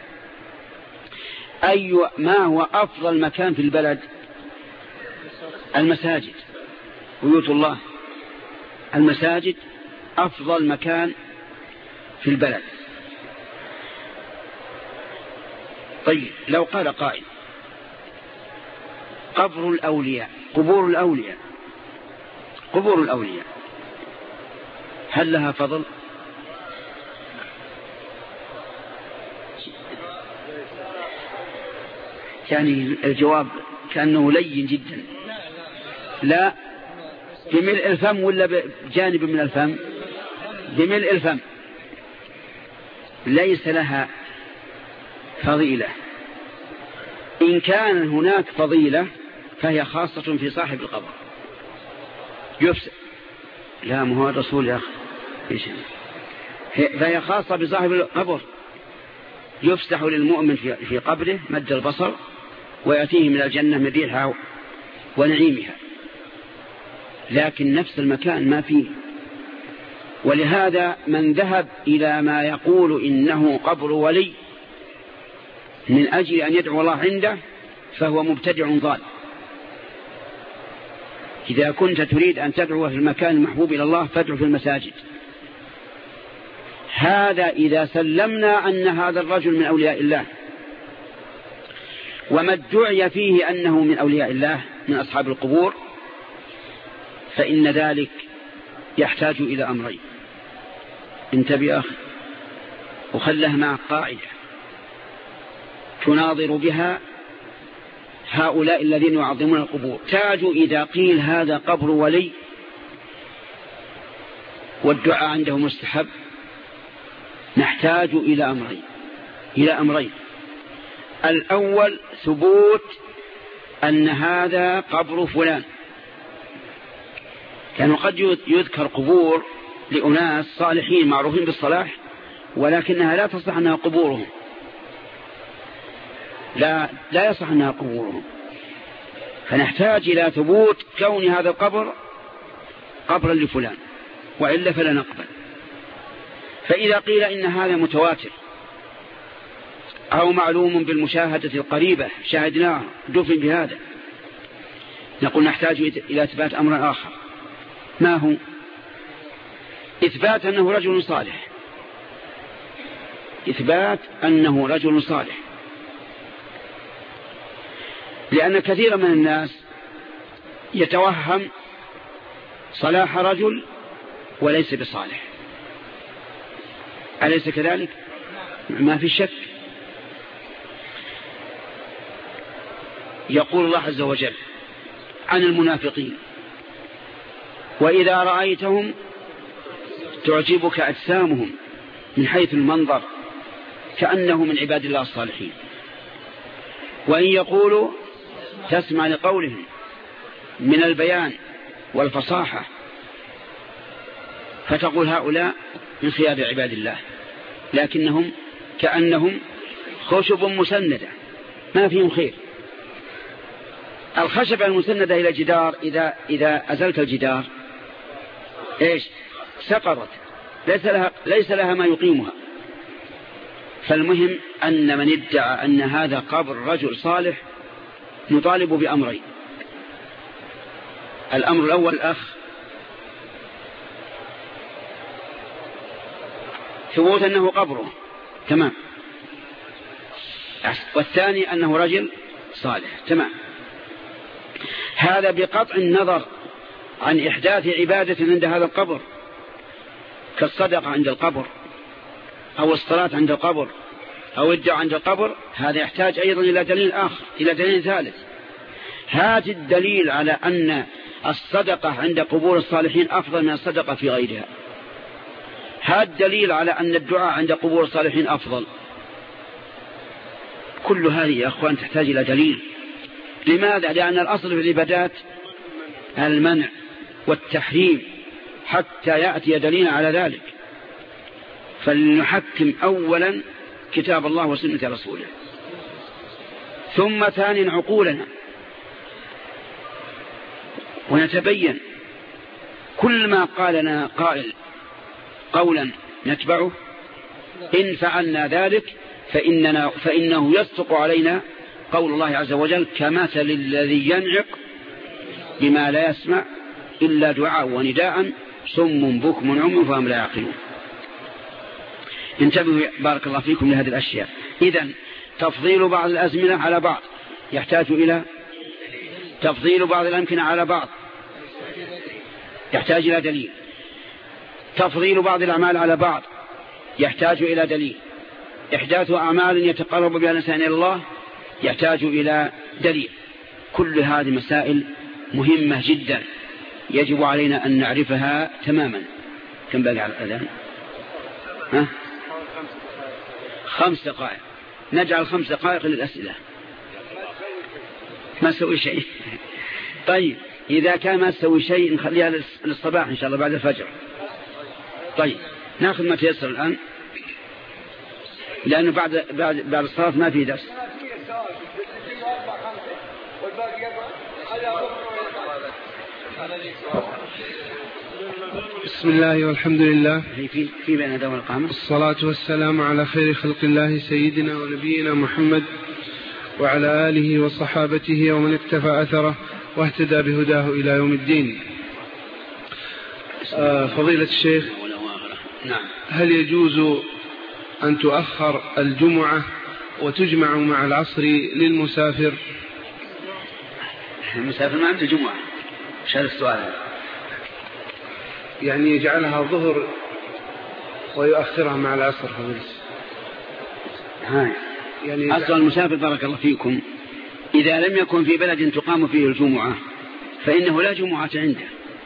أي ما هو أفضل مكان في البلد؟ المساجد، بيوت الله، المساجد أفضل مكان في البلد. طيب لو قال قائل قبر الأولياء قبور الأولياء قبور الأولياء هل لها فضل؟ يعني الجواب كأنه لين جدا. لا، بملء الفم ولا بجانب من الفم؟ بملء الفم. ليس لها فضيلة. إن كان هناك فضيلة فهي خاصة في صاحب القبر يفسد. لا، ما هو الرسول يا أخي، فهي خاصة بصاحب القبر، يفسح للمؤمن في قبره مد البصر ويأتيه من الجنة من ريحها ونعيمها، لكن نفس المكان ما فيه. ولهذا من ذهب إلى ما يقول إنه قبر ولي من أجل أن يدعو الله عنده فهو مبتدع ضال. إذا كنت تريد أن تدعو في المكان المحبوب إلى الله فادعو في المساجد. هذا إذا سلمنا أن هذا الرجل من أولياء الله، وما ادعي فيه أنه من أولياء الله من أصحاب القبور، فإن ذلك يحتاج إلى أمرين. انتبه أخي وخله مع قاعدة تناظر بها هؤلاء الذين يعظمون القبور. تاج إذا قيل هذا قبر ولي والدعاء عنده مستحب، نحتاج إلى أمرين إلى أمرين الأول ثبوت أن هذا قبر فلان، لأنه قد يذكر قبور لأناس صالحين معروفين بالصلاح ولكنها لا تصح أنها قبورهم، لا, لا يصح أنها قبورهم، فنحتاج إلى ثبوت كون هذا القبر قبرا لفلان، وإلا فلا نقبل. فإذا قيل إن هذا متواتر أو معلوم بالمشاهدة القريبة شاهدناه دفن بهذا، نقول نحتاج إلى إثبات أمر آخر. ما هو؟ إثبات أنه رجل صالح، إثبات أنه رجل صالح، لأن كثير من الناس يتوهم صلاح رجل وليس بصالح، أليس كذلك؟ ما في شك. يقول الله عز وجل عن المنافقين: وإذا رأيتهم تعجبك أجسامهم من حيث المنظر كأنه من عباد الله الصالحين، وإن يقولوا تسمع لقولهم من البيان والفصاحة فتقول هؤلاء من خيار عباد الله، لكنهم كأنهم خشب مسندة ما فيهم خير. الخشبة المسندة إلى جدار إذا, إذا أزلت الجدار إيش؟ سقطت، ليس لها, ليس لها ما يقيمها. فالمهم أن من ادعى أن هذا قبر رجل صالح نطالب بأمرين. الأمر الأول الأخ ثبوت أنه قبره تمام، والثاني أنه رجل صالح تمام. هذا بقطع النظر عن إحداث عبادة عند هذا القبر كالصدقة عند القبر أو الصلاة عند القبر أو الدعاء عند القبر. هذا يحتاج أيضا إلى دليل آخر، إلى دليل ثالث. هذا الدليل على أن الصدقة عند قبور الصالحين أفضل من الصدقة في غيرها. هذا الدليل على أن الدعاء عند قبور الصالحين أفضل. كل هذه يا أخوان تحتاج إلى دليل. لماذا؟ لأن الأصل في العبادات المنع والتحريم حتى يأتي دليل على ذلك. فلنحكم أولا كتاب الله وسنة رسوله، ثم ثانيا عقولنا، ونتبين كل ما قال لنا قائل قولا نتبعه. إن فعلنا ذلك فإننا فإنه يصدق علينا قول الله عز وجل: كمثل الذي ينعق بما لا يسمع إلا دعاء ونداء صم بكم عمي فهم لا يعقلون. انتبهوا بارك الله فيكم لهذه الأشياء. إذن تفضيل بعض الأزمنة على بعض يحتاج إلى تفضيل بعض الأمكنة على بعض يحتاج إلى دليل. تفضيل بعض الأعمال على بعض يحتاج إلى دليل. إحداث أعمال يتقرب بها الإنسان إلى الله يحتاج إلى دليل. كل هذه مسائل مهمة جدا يجب علينا أن نعرفها تماما. كم باقي على الأذان؟ ها؟ خمس دقائق. نجعل خمس دقائق للأسئلة. ما سوي شيء. طيب إذا كان ما سوي شيء نخليها للصباح إن شاء الله بعد الفجر. طيب نأخذ ما تيسر الآن. لأنه بعد بعد بعد الصلاة ما في درس. بسم الله والحمد لله في في بين هذا والقامة. الصلاة والسلام على خير خلق الله سيدنا ونبينا محمد وعلى آله وصحابته ومن اكتفى أثره واهتدى بهداه إلى يوم الدين. آه فضيلة الشيخ، نعم، هل يجوز أن تؤخر الجمعة وتجمع مع العصر للمسافر؟ المسافر ما عنده جمعة، مش هذا السؤال. يعني يجعلها ظهر ويؤخرها مع العصر فضيلة. هاي يعني أصل المسافر بارك الله فيكم إذا لم يكن في بلد تقام فيه الجمعة فإنه لا جمعة عنده.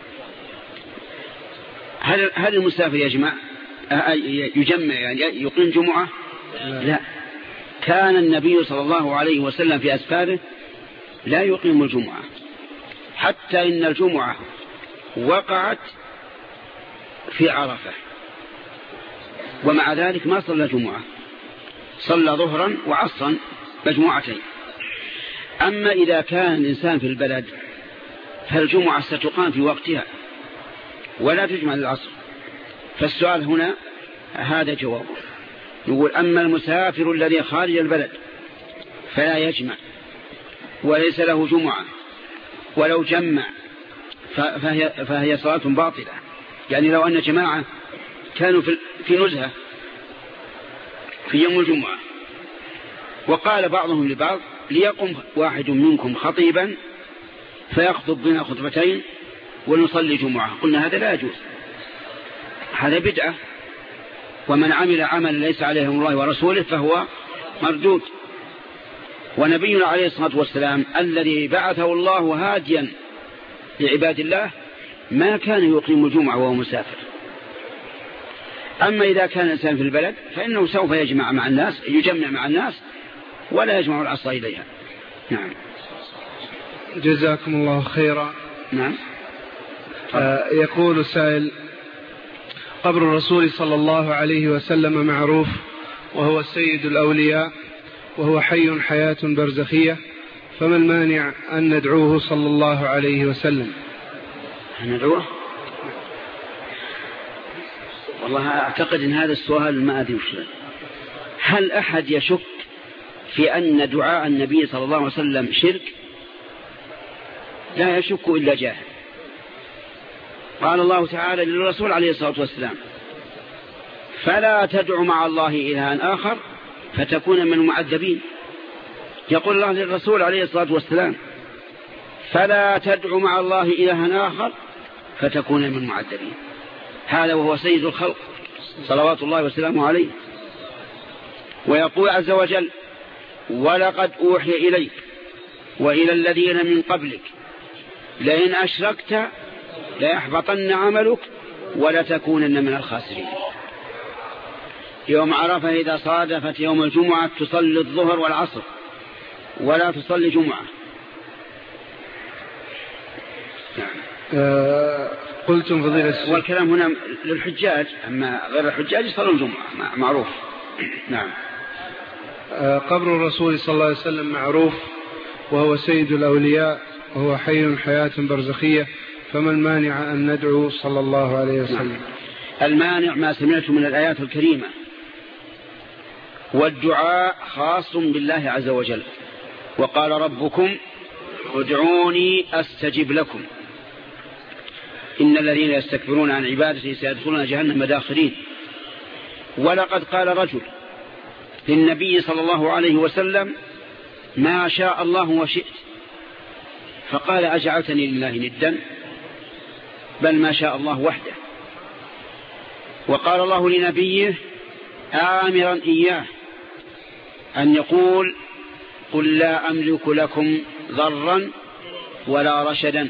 هل هل المسافر يجمع يجمع يعني يقيم جمعة؟ لا. لا. كان النبي صلى الله عليه وسلم في أسفاره لا يقيم الجمعة، حتى إن الجمعة وقعت في عرفة ومع ذلك ما صلى جمعة، صلى ظهرا وعصرا مجموعتين. أما إذا كان الإنسان في البلد فالجمعة ستقام في وقتها ولا تجمع للعصر. فالسؤال هنا هذا جوابه، نقول أما المسافر الذي خارج البلد فلا يجمع وليس له جمعة، ولو جمع فهي, فهي صلاة باطلة. يعني لو أن جماعة كانوا في نزهة في يوم الجمعة وقال بعضهم لبعض ليقم واحد منكم خطيبا فيخطب بنا خطبتين ونصلي جمعة، قلنا هذا لا يجوز، هذا بدعة، ومن عمل عملا ليس عليه الله ورسوله فهو مردود. ونبينا عليه الصلاة والسلام الذي بعثه الله هاديا لعباد الله ما كان يقيم الجمعة وهو مسافر. أما إذا كان الإنسان في البلد فإنه سوف يجمع مع الناس، يجمع مع الناس ولا يجمع العصا إليها. نعم، جزاكم الله خيرا. نعم. آه يقول السائل: قبر الرسول صلى الله عليه وسلم معروف وهو سيد الأولياء وهو حي حياة برزخية، فما المانع أن ندعوه صلى الله عليه وسلم؟ ندعوه؟ والله أعتقد أن هذا السؤال ما أدري وش. هل أحد يشك في أن دعاء النبي صلى الله عليه وسلم شرك؟ لا يشك إلا جاهل. قال الله تعالى للرسول عليه الصلاة والسلام: فلا تدع مع الله إلها آخر فتكون من المعذبين. يقول الله للرسول عليه الصلاة والسلام: فلا تدع مع الله إلها آخر فتكون من المعذبين. هذا وهو سيد الخلق صلوات الله وسلامه عليه. ويقول عز وجل: ولقد أوحي إليك وإلى الذين من قبلك لئن أشركت ليحبطن عملك ولتكونن من الخاسرين. يوم عرفة إذا صادفت يوم الجمعة تصلي الظهر والعصر ولا تصلي جمعة. أه قلتم فضيلة، والكلام هنا للحجاج، أما غير الحجاج يصلون الجمعة معروف. نعم. أه قبر الرسول صلى الله عليه وسلم معروف وهو سيد الأولياء وهو حي حياة برزخية، فما المانع أن ندعو صلى الله عليه وسلم؟ المانع ما سمعت من الآيات الكريمة، والدعاء خاص بالله عز وجل. وقال ربكم ادعوني أستجب لكم إن الذين يستكبرون عن عبادتي سيدخلون جهنم داخرين. ولقد قال رجل للنبي صلى الله عليه وسلم: ما شاء الله وشئت، فقال: أجعلتني لله ندا؟ بل ما شاء الله وحده. وقال الله لنبيه آمرا إياه أن يقول: قل لا أملك لكم ضرا ولا رشدا،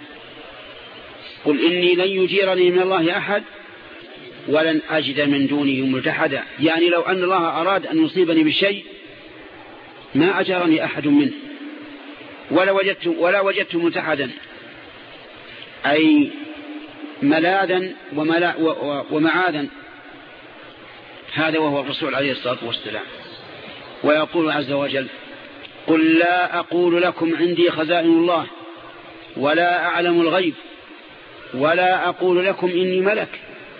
قل إني لن يجيرني من الله أحد ولن أجد من دونه ملتحدا. يعني لو أن الله أراد أن يصيبني بالشيء ما أجرني أحد منه ولا وجدت, ولا وجدت ملتحدا، أي ملاذا ومعاذا هذا وهو الرسول عليه الصلاة والسلام. ويقول عز وجل: قل لا أقول لكم عندي خزائن الله ولا أعلم الغيب ولا أقول لكم إني ملك.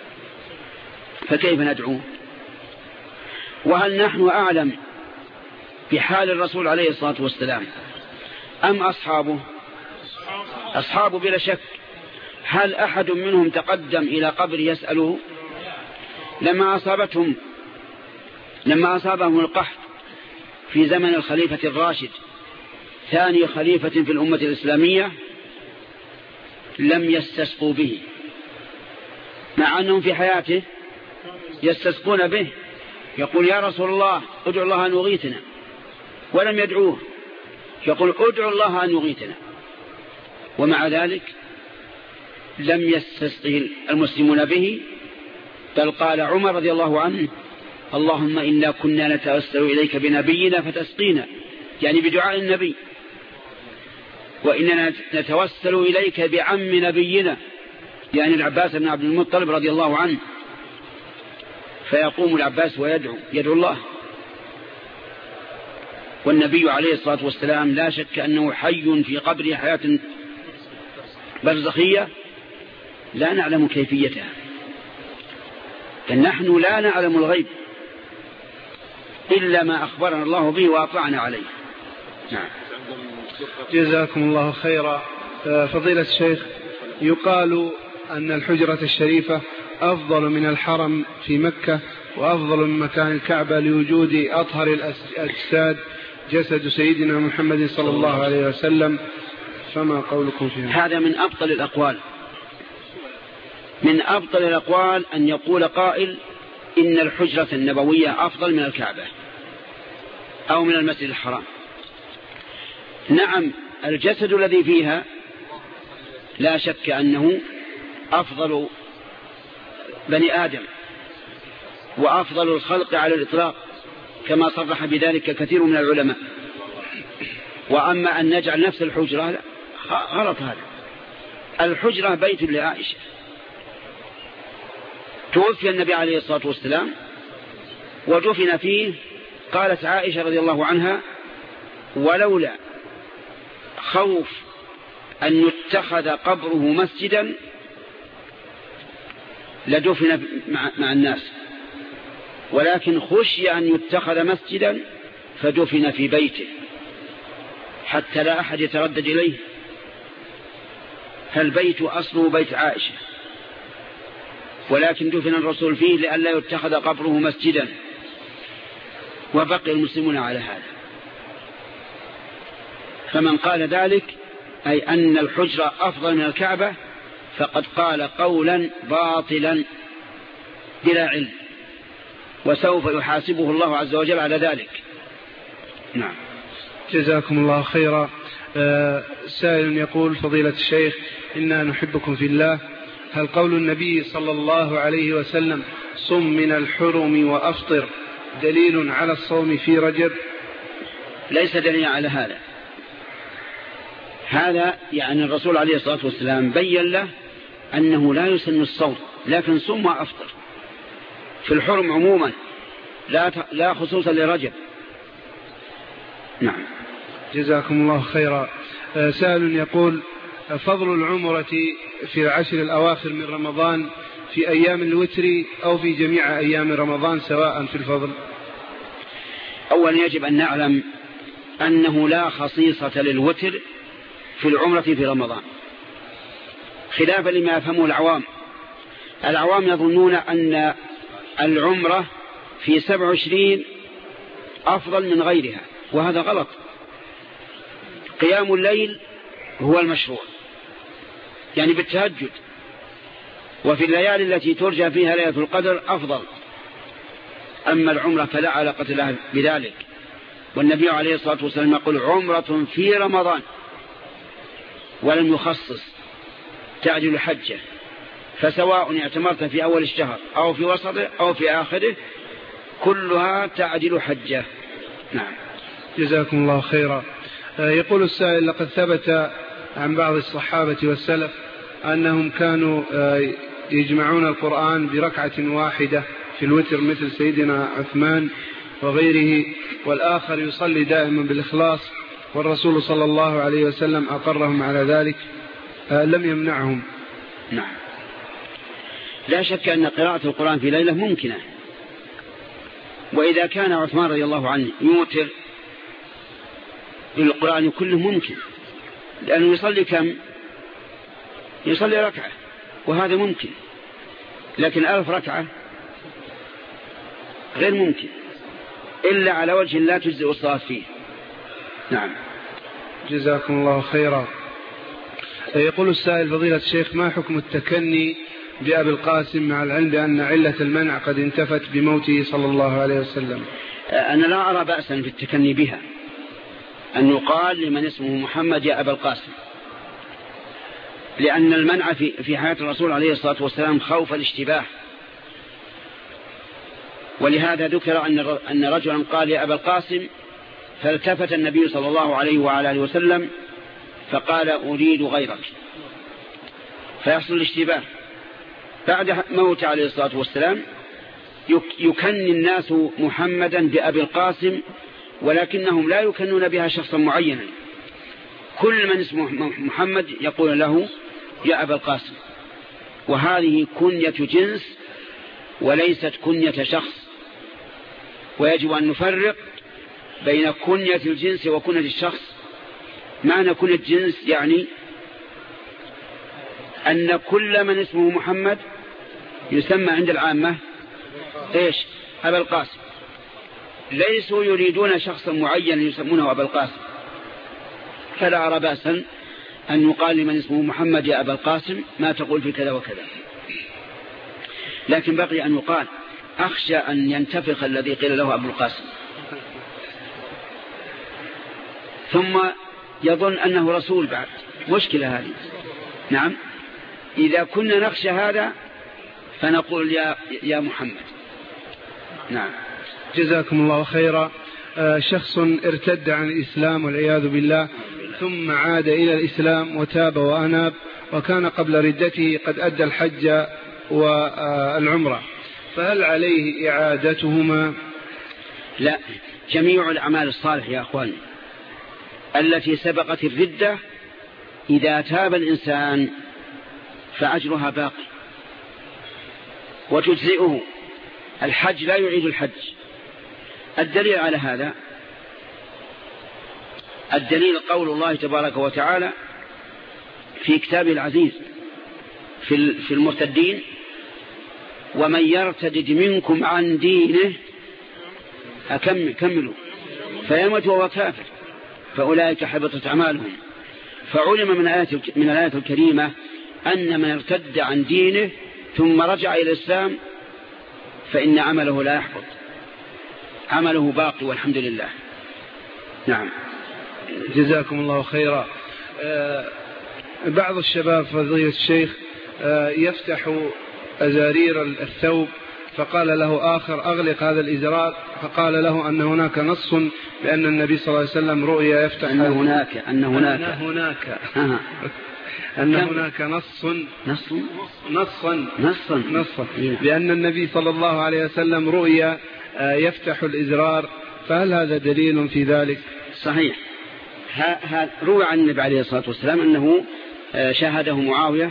فكيف ندعو؟ وهل نحن أعلم بحال الرسول عليه الصلاة والسلام أم أصحابه؟ أصحابه بلا شك. هل أحد منهم تقدم إلى قبر يسأله؟ لما أصابتهم لما أصابهم القحط في زمن الخليفة الراشد ثاني خليفة في الأمة الإسلامية لم يستسقوا به، مع أنهم في حياته يستسقون به، يقول: يا رسول الله ادعو الله أن يغيثنا، ولم يدعوه، يقول: ادعو الله أن يغيثنا. ومع ذلك لم يستسقي المسلمون به، بل قال عمر رضي الله عنه: اللهم إنا كنا نتوسل إليك بنبينا فتسقينا، يعني بدعاء النبي، وإننا نتوسل إليك بعم نبينا، يعني العباس بن عبد المطلب رضي الله عنه. فيقوم العباس ويدعو يدعو الله، والنبي عليه الصلاة والسلام لا شك أنه حي في قبره حياة برزخية لا نعلم كيفيتها، فنحن لا نعلم الغيب إلا ما أخبرنا الله به وأطلعنا عليه. نعم. جزاكم الله خيرا. فضيلة الشيخ، يقال أن الحجرة الشريفة أفضل من الحرم في مكة وأفضل من مكان الكعبة لوجود أطهر الأجساد جسد سيدنا محمد صلى الله عليه وسلم، فما قولكم فيه؟ هذا من أبطل الأقوال من أبطل الأقوال أن يقول قائل إن الحجرة النبوية أفضل من الكعبة أو من المسجد الحرام. نعم، الجسد الذي فيها لا شك أنه أفضل بني آدم وأفضل الخلق على الإطلاق، كما صرح بذلك كثير من العلماء. وأما أن نجعل نفس الحجرة لا، غلط هذا. الحجرة بيت لعائشة، توفي النبي عليه الصلاة والسلام ودفن فيه. قالت عائشة رضي الله عنها: ولولا خوف أن يتخذ قبره مسجدا لدفن مع الناس، ولكن خشي أن يتخذ مسجدا فدفن في بيته حتى لا أحد يتردد إليه. فالبيت أصله بيت عائشة، ولكن دفن الرسول فيه لئلا يتخذ قبره مسجدا، وبقي المسلمون على هذا. فمن قال ذلك أي أن الحجرة أفضل من الكعبة فقد قال قولا باطلا بلا علم، وسوف يحاسبه الله عز وجل على ذلك. نعم. جزاكم الله خيرا. آه سائل يقول: فضيلة الشيخ، إنا نحبكم في الله، هل قول النبي صلى الله عليه وسلم صم من الحرم وأفطر دليل على الصوم في رجب؟ ليس دليل على هذا. هذا يعني الرسول عليه الصلاة والسلام بين له أنه لا يسن الصوم، لكن صم وأفطر في الحرم عموما، لا لا خصوصا لرجب. نعم. جزاكم الله خيرا. سائل يقول: فضل العمرة في العشر الأواخر من رمضان في أيام الوتر أو في جميع أيام رمضان سواء في الفضل؟ أولا يجب أن نعلم أنه لا خصيصة للوتر في العمرة في رمضان، خلافا لما يفهمه العوام. العوام يظنون أن العمرة في سبع وعشرين أفضل من غيرها، وهذا غلط. قيام الليل هو المشروع، يعني بالتهجد، وفي الليالي التي ترجى فيها ليلة القدر أفضل. أما العمرة فلا علاقة لها بذلك، والنبي عليه الصلاة والسلام يقول: عمرة في رمضان، ولم يخصص تعجل حجة، فسواء اعتمرت في أول الشهر أو في وسطه أو في آخره كلها تعجل حجة. نعم. جزاكم الله خيرا. يقول السائل: لقد ثبت عن بعض الصحابة والسلف أنهم كانوا يجمعون القرآن بركعة واحدة في الوتر مثل سيدنا عثمان وغيره، والآخر يصلي دائما بالإخلاص والرسول صلى الله عليه وسلم أقرهم على ذلك لم يمنعهم؟ نعم، لا شك أن قراءة القرآن في ليلة ممكنة، وإذا كان عثمان رضي الله عنه يوتر بالقرآن كله ممكن، لأنه يصلي كم؟ يصلي ركعة، وهذا ممكن، لكن ألف ركعة غير ممكن إلا على وجه لا تجزئ الصلاة فيه. نعم، جزاكم الله خيرا. يقول السائل: فضيلة الشيخ، ما حكم التكني بأبي القاسم مع العلم بأن علة المنع قد انتفت بموته صلى الله عليه وسلم؟ أنا لا أرى بأسا في التكني بها، أن يقال لمن اسمه محمد يا أبا القاسم، لأن المنع في في حياة الرسول عليه الصلاة والسلام خوف الاشتباه، ولهذا ذكر أن أن رجلا قال يا أبا القاسم، فالتفت النبي صلى الله عليه وعلى آله وسلم فقال أريد غيرك، فيحصل الاشتباه. بعد موت عليه الصلاة والسلام يكني الناس محمدا بأبي القاسم، ولكنهم لا يكنون بها شخصا معينا، كل من اسمه محمد يقول له يا أبا القاسم، وهذه كنية جنس وليست كنية شخص، ويجب أن نفرق بين كنية الجنس وكنية الشخص. معنى كنية الجنس يعني أن كل من اسمه محمد يسمى عند العامة إيش؟ أبا القاسم، ليسوا يريدون شخصا معين يسمونه أبا القاسم، فلا أرى بأسا أن يقال لمن اسمه محمد يا أبا القاسم ما تقول في كذا وكذا، لكن بقي أن يقال أخشى أن ينتفخ الذي قيل له أبو القاسم ثم يظن أنه رسول بعد، مشكلة هذه. نعم، إذا كنا نخشى هذا فنقول يا, يا محمد. نعم، جزاكم الله خيرا. شخص ارتد عن الإسلام والعياذ بالله ثم عاد إلى الإسلام وتاب وأناب، وكان قبل ردته قد أدى الحج والعمرة، فهل عليه إعادتهما؟ لا، جميع الأعمال الصالحة يا أخواني التي سبقت الردة إذا تاب الإنسان فأجرها باقي وتجزئه. الحج لا يعيد الحج. الدليل على هذا الدليل قول الله تبارك وتعالى في كتابه العزيز في المرتدين: ومن يرتد منكم عن دينه أكمل كملوا فيموت وهو كافر فأولئك حبطت أعمالهم. فعلم من آيات من الآيات الكريمة أن من ارتد عن دينه ثم رجع إلى الإسلام فإن عمله لا يحبط، عمله باقي والحمد لله. نعم، جزاكم الله خيرا. بعض الشباب فضيلة الشيخ يفتح أزارير الثوب، فقال له آخر أغلق هذا الإزرار، فقال له أن هناك نص بأن النبي صلى الله عليه وسلم رؤيا يفتح أن هناك أن هناك أن هناك أن هناك نص نص نصا نصا نصا بأن النبي صلى الله عليه وسلم رؤيا يفتح الإزرار، فهل هذا دليل في ذلك؟ صحيح، ها روى عن النبي عليه الصلاة والسلام أنه شاهده معاوية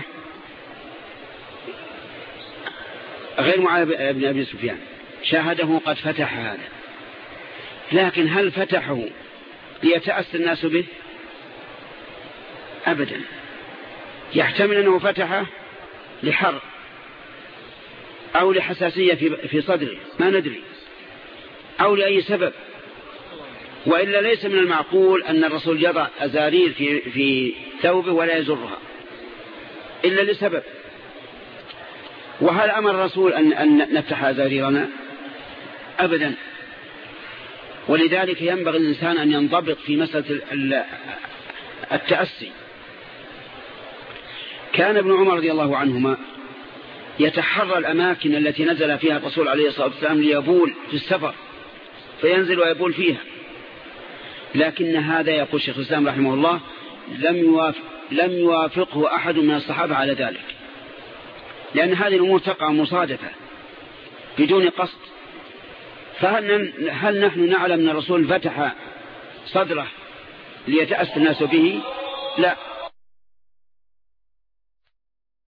غير معاوية بن أبي سفيان، شاهده قد فتح هذا، لكن هل فتحه ليتأسى الناس به؟ أبدا، يحتمل أنه فتحه لحرب أو لحساسية في صدره ما ندري، أو لأي سبب، وإلا ليس من المعقول أن الرسول يضع أزارير في, في ثوبه ولا يزرها إلا لسبب. وهل أمر الرسول أن, أن نفتح أزاريرنا؟ أبدا. ولذلك ينبغي الإنسان أن ينضبط في مسألة التأسي. كان ابن عمر رضي الله عنهما يتحرى الأماكن التي نزل فيها الرسول عليه الصلاة والسلام ليبول في السفر، فينزل ويبول فيها، لكن هذا يقول شيخ الإسلام رحمه الله لم يوافق لم يوافقه أحد من الصحابة على ذلك، لأن هذه الأمور تقع مصادفة، بدون قصد. فهل هل نحن نعلم أن الرسول فتح صدره ليتأسى الناس به؟ لا،